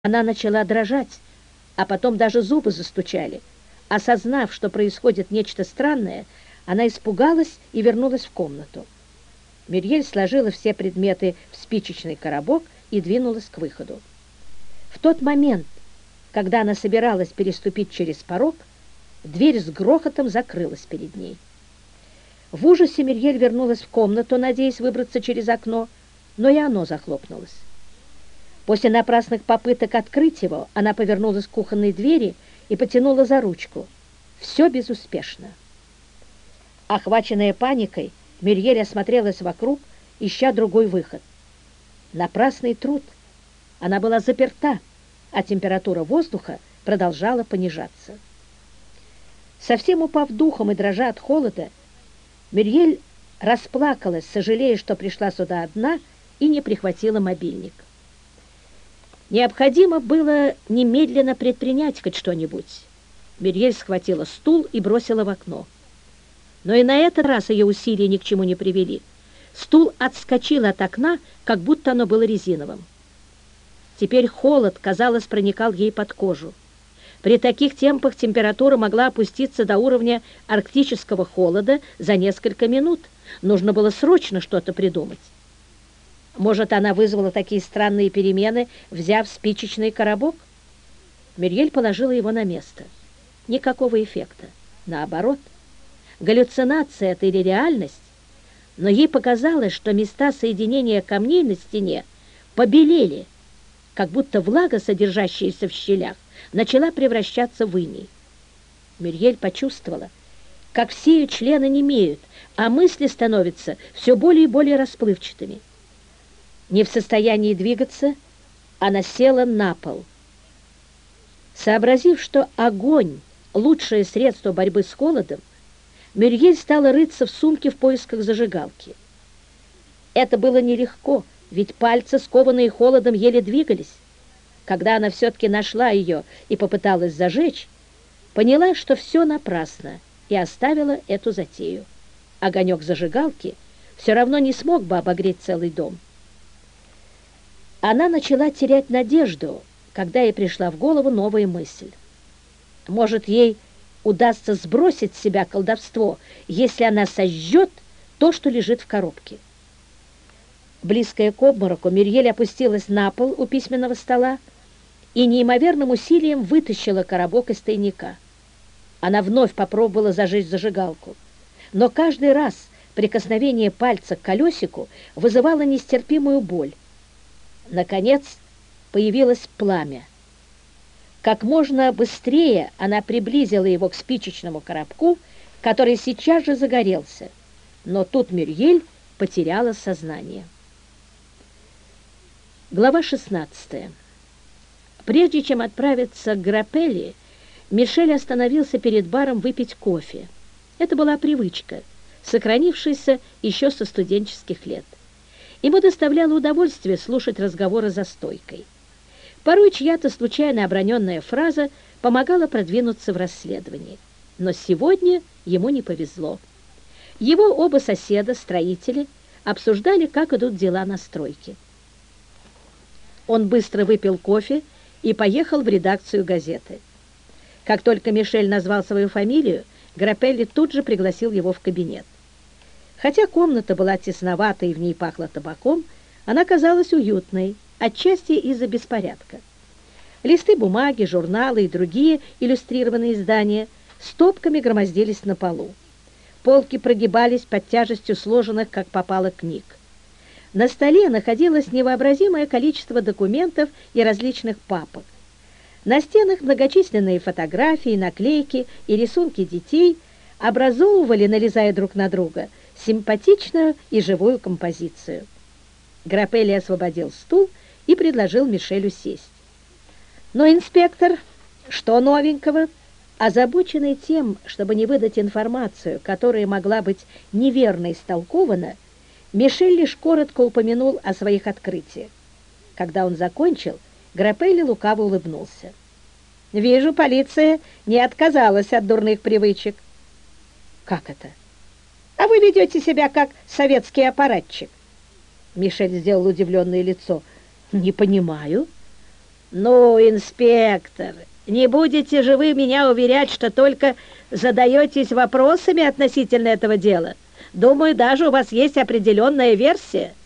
Она начала дрожать, а потом даже зубы застучали. Осознав, что происходит нечто странное, она испугалась и вернулась в комнату. Мюриель сложила все предметы в спичечный коробок и двинулась к выходу. В тот момент, когда она собиралась переступить через порог, дверь с грохотом закрылась перед ней. В ужасе Мюриель вернулась в комнату, надеясь выбраться через окно, но и оно захлопнулось. После напрасных попыток открыть его, она повернулась к кухонной двери и потянула за ручку. Все безуспешно. Охваченная паникой, Мюриель осмотрелась вокруг, ища другой выход. Напрасный труд. Она была заперта, а температура воздуха продолжала понижаться. Совсем упав духом и дрожа от холода, Мюриель расплакалась, сожалея, что пришла сюда одна и не прихватила мобильник. Необходимо было немедленно предпринять хоть что-нибудь. Мюриель схватила стул и бросила в окно. Но и на этот раз ее усилия ни к чему не привели. Стул отскочил от окна, как будто оно было резиновым. Теперь холод, казалось, проникал ей под кожу. При таких темпах температура могла опуститься до уровня арктического холода за несколько минут. Нужно было срочно что-то придумать. Может, она вызвала такие странные перемены, взяв спичечный коробок? Мюриель положила его на место. Никакого эффекта. Наоборот. Галлюцинация это или реальность? Но ей показалось, что места соединения камней на стене побелели, как будто влага, содержащаяся в щелях, начала превращаться в иней. Мюриель почувствовала, как все ее члены немеют, а мысли становятся все более и более расплывчатыми. Не в состоянии двигаться, она села на пол. Сообразив, что огонь – лучшее средство борьбы с холодом, Мюриель стала рыться в сумке в поисках зажигалки. Это было нелегко, ведь пальцы, скованные холодом, еле двигались. Когда она все-таки нашла ее и попыталась зажечь, поняла, что все напрасно, и оставила эту затею. Огонек зажигалки все равно не смог бы обогреть целый дом. Она начала терять надежду, когда ей пришла в голову новая мысль. Может, ей удастся сбросить с себя колдовство, если она сожжет то, что лежит в коробке. Близкая к обмороку, Мюриель опустилась на пол у письменного стола и неимоверным усилием вытащила коробок из тайника. Она вновь попробовала зажечь зажигалку, но каждый раз прикосновение пальца к колесику вызывало нестерпимую боль. Наконец появилось пламя. Как можно быстрее она приблизила его к спичечному коробку, который сейчас же загорелся. Но тут Мюриель потеряла сознание. Глава 16. Прежде чем отправиться к Граппелли, Мишель остановился перед баром выпить кофе. Это была привычка, сохранившаяся еще со студенческих лет. Ему доставляло удовольствие слушать разговоры за стойкой. Порой чья-то случайно оброненная фраза помогала продвинуться в расследовании. Но сегодня ему не повезло. Его оба соседа, строители, обсуждали, как идут дела на стройке. Он быстро выпил кофе и поехал в редакцию газеты. Как только Мишель назвал свою фамилию, Граппелли тут же пригласил его в кабинет. Хотя комната была тесноватой и в ней пахло табаком, она казалась уютной, отчасти из-за беспорядка. Листы бумаги, журналы и другие иллюстрированные издания стопками громоздились на полу. Полки прогибались под тяжестью сложенных, как попало, книг. На столе находилось невообразимое количество документов и различных папок. На стенах многочисленные фотографии, наклейки и рисунки детей образовывали, налезая друг на друга, симпатичную и живую композицию. Граппелли освободил стул и предложил Мишелю сесть. Но инспектор, что новенького, озабоченный тем, чтобы не выдать информацию, которая могла быть неверно истолкована, Мишель лишь коротко упомянул о своих открытиях. Когда он закончил, Граппелли лукаво улыбнулся. «Вижу, полиция не отказалась от дурных привычек». «Как это?» «А вы ведете себя как советский аппаратчик». Мишель сделал удивленное лицо. «Не понимаю». Ну, инспектор, не будете же вы меня уверять, что только задаетесь вопросами относительно этого дела? Думаю, даже у вас есть определенная версия.